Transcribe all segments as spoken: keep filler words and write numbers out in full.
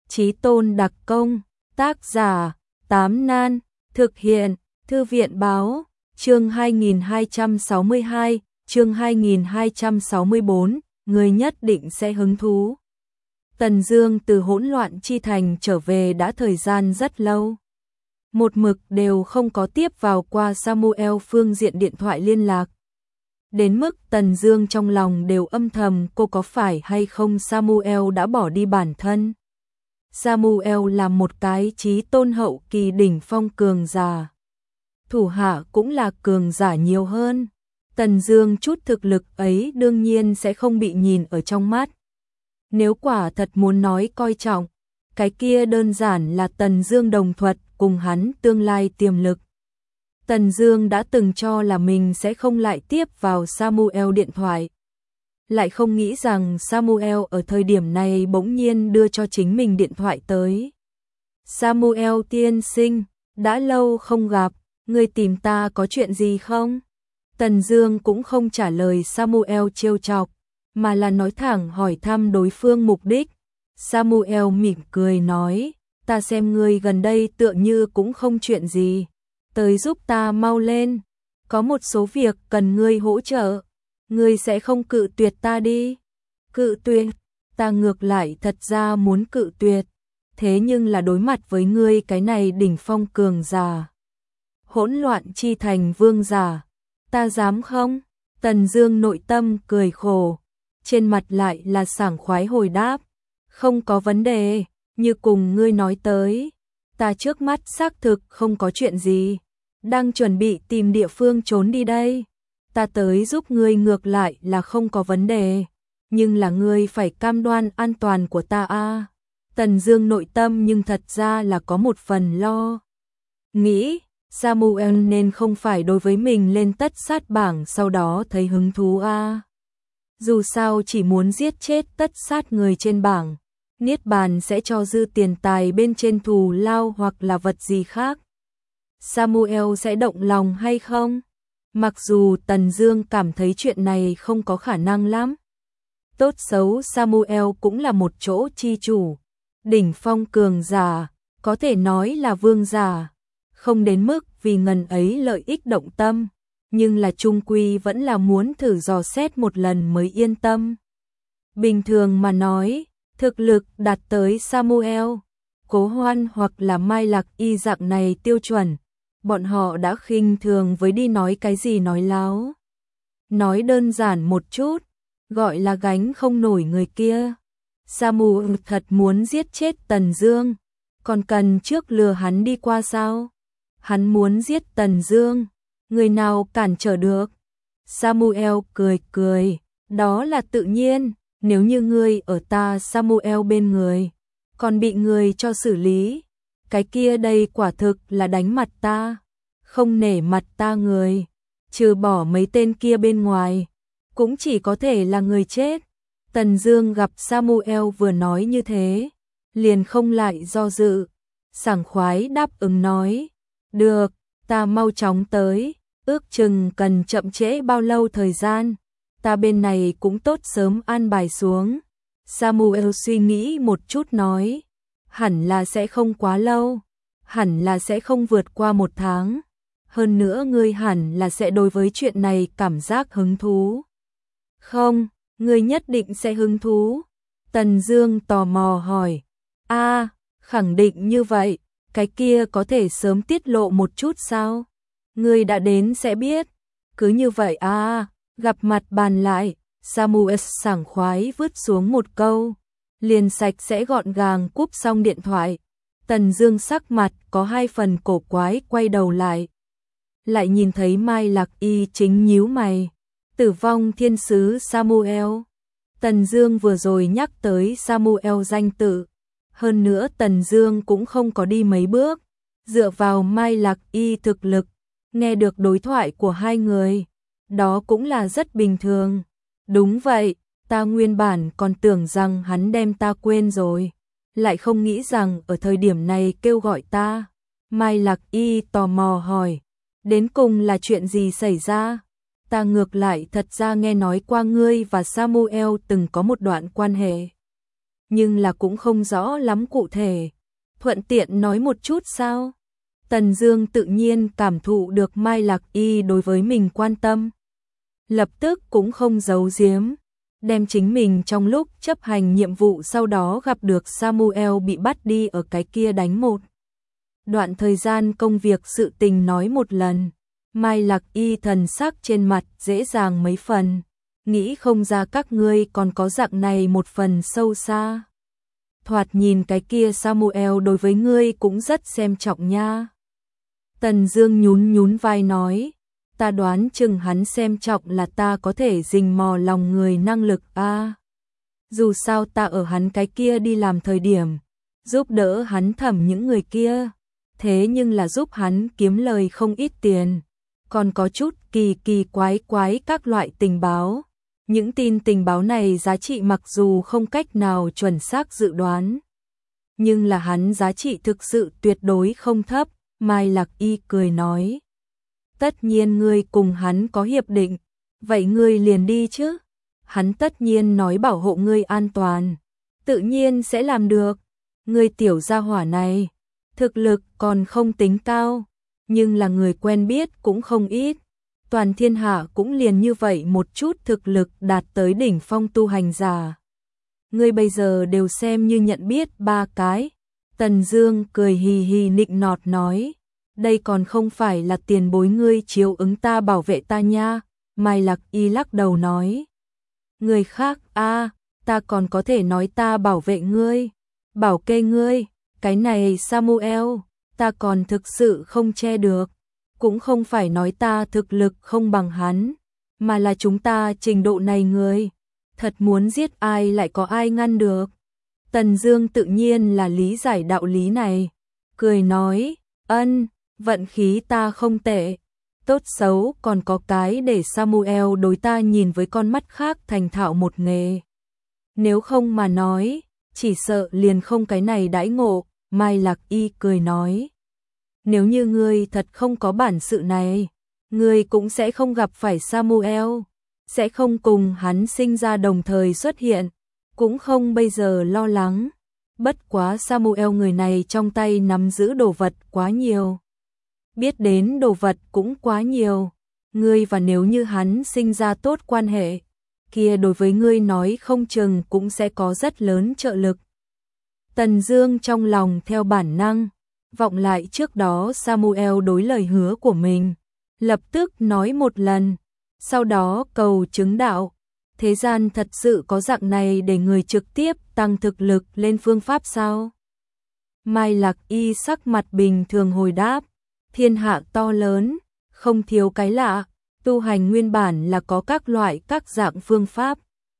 Chí Tôn đặc công, tác giả, Tám Nan, thực hiện, Thư viện báo, chương hai nghìn hai trăm sáu mươi hai, chương hai nghìn hai trăm sáu mươi bốn, người nhất định sẽ hứng thú. Tần Dương từ hỗn loạn chi thành trở về đã thời gian rất lâu. Một mực đều không có tiếp vào qua Samuel phương diện điện thoại liên lạc. Đến mức Tần Dương trong lòng đều âm thầm cô có phải hay không Samuel đã bỏ đi bản thân. Samuel là một cái chí tôn hậu kỳ đỉnh phong cường giả. Thủ hạ cũng là cường giả nhiều hơn. Tần Dương chút thực lực ấy đương nhiên sẽ không bị nhìn ở trong mắt. Nếu quả thật muốn nói coi trọng, cái kia đơn giản là Tần Dương đồng thuận cùng hắn tương lai tiềm lực. Tần Dương đã từng cho là mình sẽ không lại tiếp vào Samuel điện thoại. Lại không nghĩ rằng Samuel ở thời điểm này bỗng nhiên đưa cho chính mình điện thoại tới. Samuel tiên sinh, đã lâu không gặp, ngươi tìm ta có chuyện gì không? Tần Dương cũng không trả lời Samuel trêu chọc, mà là nói thẳng hỏi thăm đối phương mục đích. Samuel mỉm cười nói, ta xem ngươi gần đây tựa như cũng không chuyện gì. Tới giúp ta mau lên, có một số việc cần ngươi hỗ trợ, ngươi sẽ không cự tuyệt ta đi. Cự tuyệt, ta ngược lại thật ra muốn cự tuyệt, thế nhưng là đối mặt với ngươi cái này đỉnh phong cường giả. Hỗn loạn chi thành vương giả, ta dám không? Tần Dương nội tâm cười khổ, trên mặt lại là sảng khoái hồi đáp, không có vấn đề, như cùng ngươi nói tới, ta trước mắt xác thực không có chuyện gì, đang chuẩn bị tìm địa phương trốn đi đây. Ta tới giúp ngươi ngược lại là không có vấn đề, nhưng là ngươi phải cam đoan an toàn của ta a. À. Tần Dương nội tâm nhưng thật ra là có một phần lo nghĩ, Samuel nên không phải đối với mình lên tất sát bảng sau đó thấy hứng thú a. À. Dù sao chỉ muốn giết chết tất sát người trên bảng, niết bàn sẽ cho dư tiền tài bên trên thù lao hoặc là vật gì khác. Samuel sẽ động lòng hay không? Mặc dù Tần Dương cảm thấy chuyện này không có khả năng lắm. Tốt xấu Samuel cũng là một chỗ chi chủ, đỉnh phong cường giả, có thể nói là vương giả, không đến mức vì ngần ấy lợi ích động tâm, nhưng là chung quy vẫn là muốn thử dò xét một lần mới yên tâm. Bình thường mà nói, thực lực đạt tới Samuel, Cố Hoan hoặc là Mai Lạc Y dạng này tiêu chuẩn, bọn họ đã khinh thường với đi nói cái gì nói láo. Nói đơn giản một chút, gọi là gánh không nổi người kia. Samuel thật muốn giết chết Tần Dương, còn cần trước lừa hắn đi qua sao? Hắn muốn giết Tần Dương, người nào cản trở được? Samuel cười cười, đó là tự nhiên, nếu như ngươi ở ta Samuel bên người, còn bị người cho xử lý, cái kia đây quả thực là đánh mặt ta, không nể mặt ta người, trừ bỏ mấy tên kia bên ngoài, cũng chỉ có thể là người chết. Tần Dương gặp Samuel vừa nói như thế, liền không lại do dự, sảng khoái đáp ứng nói, được, ta mau chóng tới, ước chừng cần chậm trễ bao lâu thời gian, ta bên này cũng tốt sớm an bài xuống. Samuel suy nghĩ một chút nói, hẳn là sẽ không quá lâu, hẳn là sẽ không vượt qua một tháng, hơn nữa ngươi hẳn là sẽ đối với chuyện này cảm giác hứng thú. Không, ngươi nhất định sẽ hứng thú. Tần Dương tò mò hỏi, a, khẳng định như vậy, cái kia có thể sớm tiết lộ một chút sao? Ngươi đã đến sẽ biết. Cứ như vậy a, gặp mặt bàn lại. Samuel sảng khoái vứt xuống một câu, liền sạch sẽ gọn gàng cúp xong điện thoại. Tần Dương sắc mặt có hai phần cổ quái quay đầu lại, lại nhìn thấy Mai Lạc Y chính nhíu mày. Tử vong thiên sứ Samuel. Tần Dương vừa rồi nhắc tới Samuel danh tự, hơn nữa Tần Dương cũng không có đi mấy bước, dựa vào Mai Lạc Y thực lực, nghe được đối thoại của hai người, đó cũng là rất bình thường. Đúng vậy, ta nguyên bản còn tưởng rằng hắn đem ta quên rồi, lại không nghĩ rằng ở thời điểm này kêu gọi ta. Mai Lạc Y tò mò hỏi, đến cùng là chuyện gì xảy ra? Ta ngược lại thật ra nghe nói qua ngươi và Samuel từng có một đoạn quan hệ. nhưng là cũng không rõ lắm cụ thể. Thuận tiện nói một chút sao? Tần Dương tự nhiên cảm thụ được Mai Lạc Y đối với mình quan tâm. Lập tức cũng không giấu giếm, đem chính mình trong lúc chấp hành nhiệm vụ sau đó gặp được Samuel bị bắt đi ở cái kia đánh một đoạn thời gian công việc sự tình nói một lần. Mai Lạc Y thần sắc trên mặt dễ dàng mấy phần, nghĩ không ra các ngươi còn có dạng này một phần sâu xa. Thoạt nhìn cái kia Samuel đối với ngươi cũng rất xem trọng nha. Tần Dương nhún nhún vai nói, ta đoán chừng hắn xem trọng là ta có thể rình mò lòng người năng lực a. À, dù sao ta ở hắn cái kia đi làm thời điểm, giúp đỡ hắn thẩm những người kia, thế nhưng là giúp hắn kiếm lời không ít tiền, còn có chút kỳ kỳ quái quái các loại tình báo. Những tin tình báo này giá trị mặc dù không cách nào chuẩn xác dự đoán, nhưng là hắn giá trị thực sự tuyệt đối không thấp. Mai Lạc Y cười nói, tất nhiên ngươi cùng hắn có hiệp định, vậy ngươi liền đi chứ. Hắn tất nhiên nói bảo hộ ngươi an toàn, tự nhiên sẽ làm được. Ngươi tiểu gia hỏa này, thực lực còn không tính cao, nhưng là người quen biết cũng không ít. Toàn thiên hạ cũng liền như vậy một chút thực lực đạt tới đỉnh phong tu hành giả. Ngươi bây giờ đều xem như nhận biết ba cái. Tần Dương cười hì hì nịnh nọt nói, đây còn không phải là tiền bối ngươi chiếu ứng ta bảo vệ ta nha. Mai Lạc Y lắc đầu nói, người khác a, à, ta còn có thể nói ta bảo vệ ngươi, bảo kê ngươi, cái này Samuel, ta còn thực sự không che được. Cũng không phải nói ta thực lực không bằng hắn, mà là chúng ta trình độ này người, thật muốn giết ai lại có ai ngăn được. Tần Dương tự nhiên là lý giải đạo lý này, cười nói, ân, vận khí ta không tệ, tốt xấu còn có cái để Samuel đối ta nhìn với con mắt khác thành thạo một nghề. Nếu không mà nói, chỉ sợ liền không cái này đãi ngộ. Mai Lạc Y cười nói, nếu như ngươi thật không có bản sự này, ngươi cũng sẽ không gặp phải Samuel, sẽ không cùng hắn sinh ra đồng thời xuất hiện, cũng không bây giờ lo lắng. Bất quá Samuel người này trong tay nắm giữ đồ vật quá nhiều, biết đến đồ vật cũng quá nhiều. Ngươi và nếu như hắn sinh ra tốt quan hệ, kia đối với ngươi nói không chừng cũng sẽ có rất lớn trợ lực. Tần Dương trong lòng theo bản năng vọng lại trước đó Samuel đối lời hứa của mình, lập tức nói một lần, sau đó cầu chứng đạo. Thế gian thật sự có dạng này để người trực tiếp tăng thực lực lên phương pháp sao? Mai Lạc Y sắc mặt bình thường hồi đáp, thiên hạ to lớn, không thiếu cái lạ, tu hành nguyên bản là có các loại các dạng phương pháp.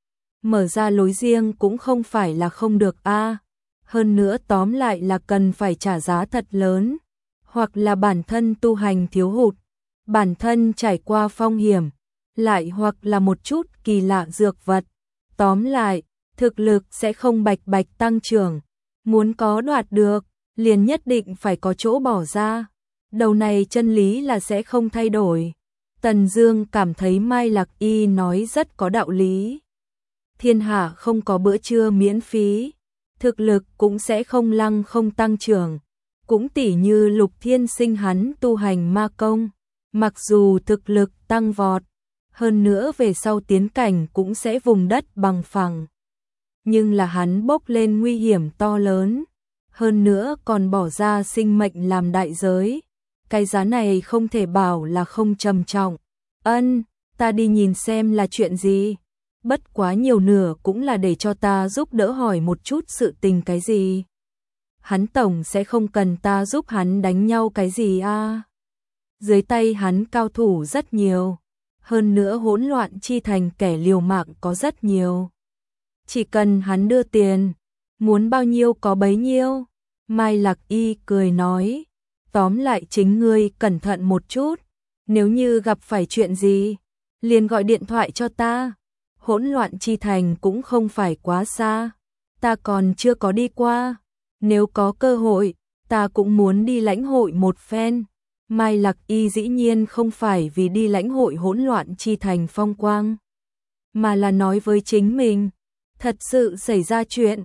Mở ra lối riêng cũng không phải là không được a. À. Hơn nữa tóm lại là cần phải trả giá thật lớn, hoặc là bản thân tu hành thiếu hụt, bản thân trải qua phong hiểm, lại hoặc là một chút kỳ lạ dược vật. Tóm lại, thực lực sẽ không bạch bạch tăng trưởng, muốn có đoạt được, liền nhất định phải có chỗ bỏ ra. Đầu này chân lý là sẽ không thay đổi. Tần Dương cảm thấy Mai Lạc Y nói rất có đạo lý. Thiên hạ không có bữa trưa miễn phí, thực lực cũng sẽ không lăng không tăng trưởng. Cũng tỉ như Lục Thiên Sinh hắn tu hành ma công, mặc dù thực lực tăng vọt, hơn nữa về sau tiến cảnh cũng sẽ vùng đất bằng phẳng. Nhưng là hắn bốc lên nguy hiểm to lớn, hơn nữa còn bỏ ra sinh mệnh làm đại giới. Cái giá này không thể bảo là không trầm trọng. Ân, ta đi nhìn xem là chuyện gì. Bất quá nhiều nửa cũng là để cho ta giúp đỡ hỏi một chút sự tình cái gì. Hắn tổng sẽ không cần ta giúp hắn đánh nhau cái gì a? À? Dưới tay hắn cao thủ rất nhiều, hơn nữa hỗn loạn chi thành kẻ liều mạng có rất nhiều. Chỉ cần hắn đưa tiền, muốn bao nhiêu có bấy nhiêu. Mai Lạc Y cười nói, tóm lại chính ngươi cẩn thận một chút, nếu như gặp phải chuyện gì, liền gọi điện thoại cho ta. Hỗn loạn chi thành cũng không phải quá xa, ta còn chưa có đi qua, nếu có cơ hội, ta cũng muốn đi lãnh hội một phen. Mai Lạc Y dĩ nhiên không phải vì đi lãnh hội hỗn loạn chi thành phong quang, mà là nói với chính mình, thật sự xảy ra chuyện,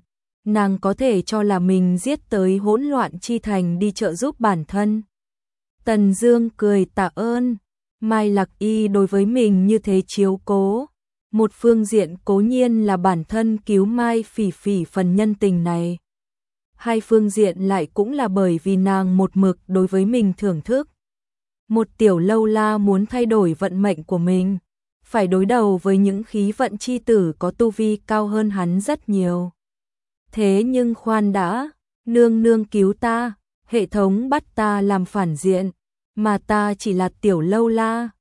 nàng có thể cho là mình giết tới hỗn loạn chi thành đi trợ giúp bản thân. Tần Dương cười tạ ơn, Mai Lạc Y đối với mình như thế chiếu cố. Một phương diện cố nhiên là bản thân cứu Mai Phỉ Phỉ phần nhân tình này. Hai phương diện lại cũng là bởi vì nàng một mực đối với mình thưởng thức. Một tiểu lâu la muốn thay đổi vận mệnh của mình, phải đối đầu với những khí vận chi tử có tu vi cao hơn hắn rất nhiều. Thế nhưng khoan đã, nương nương cứu ta, hệ thống bắt ta làm phản diện, mà ta chỉ là tiểu lâu la,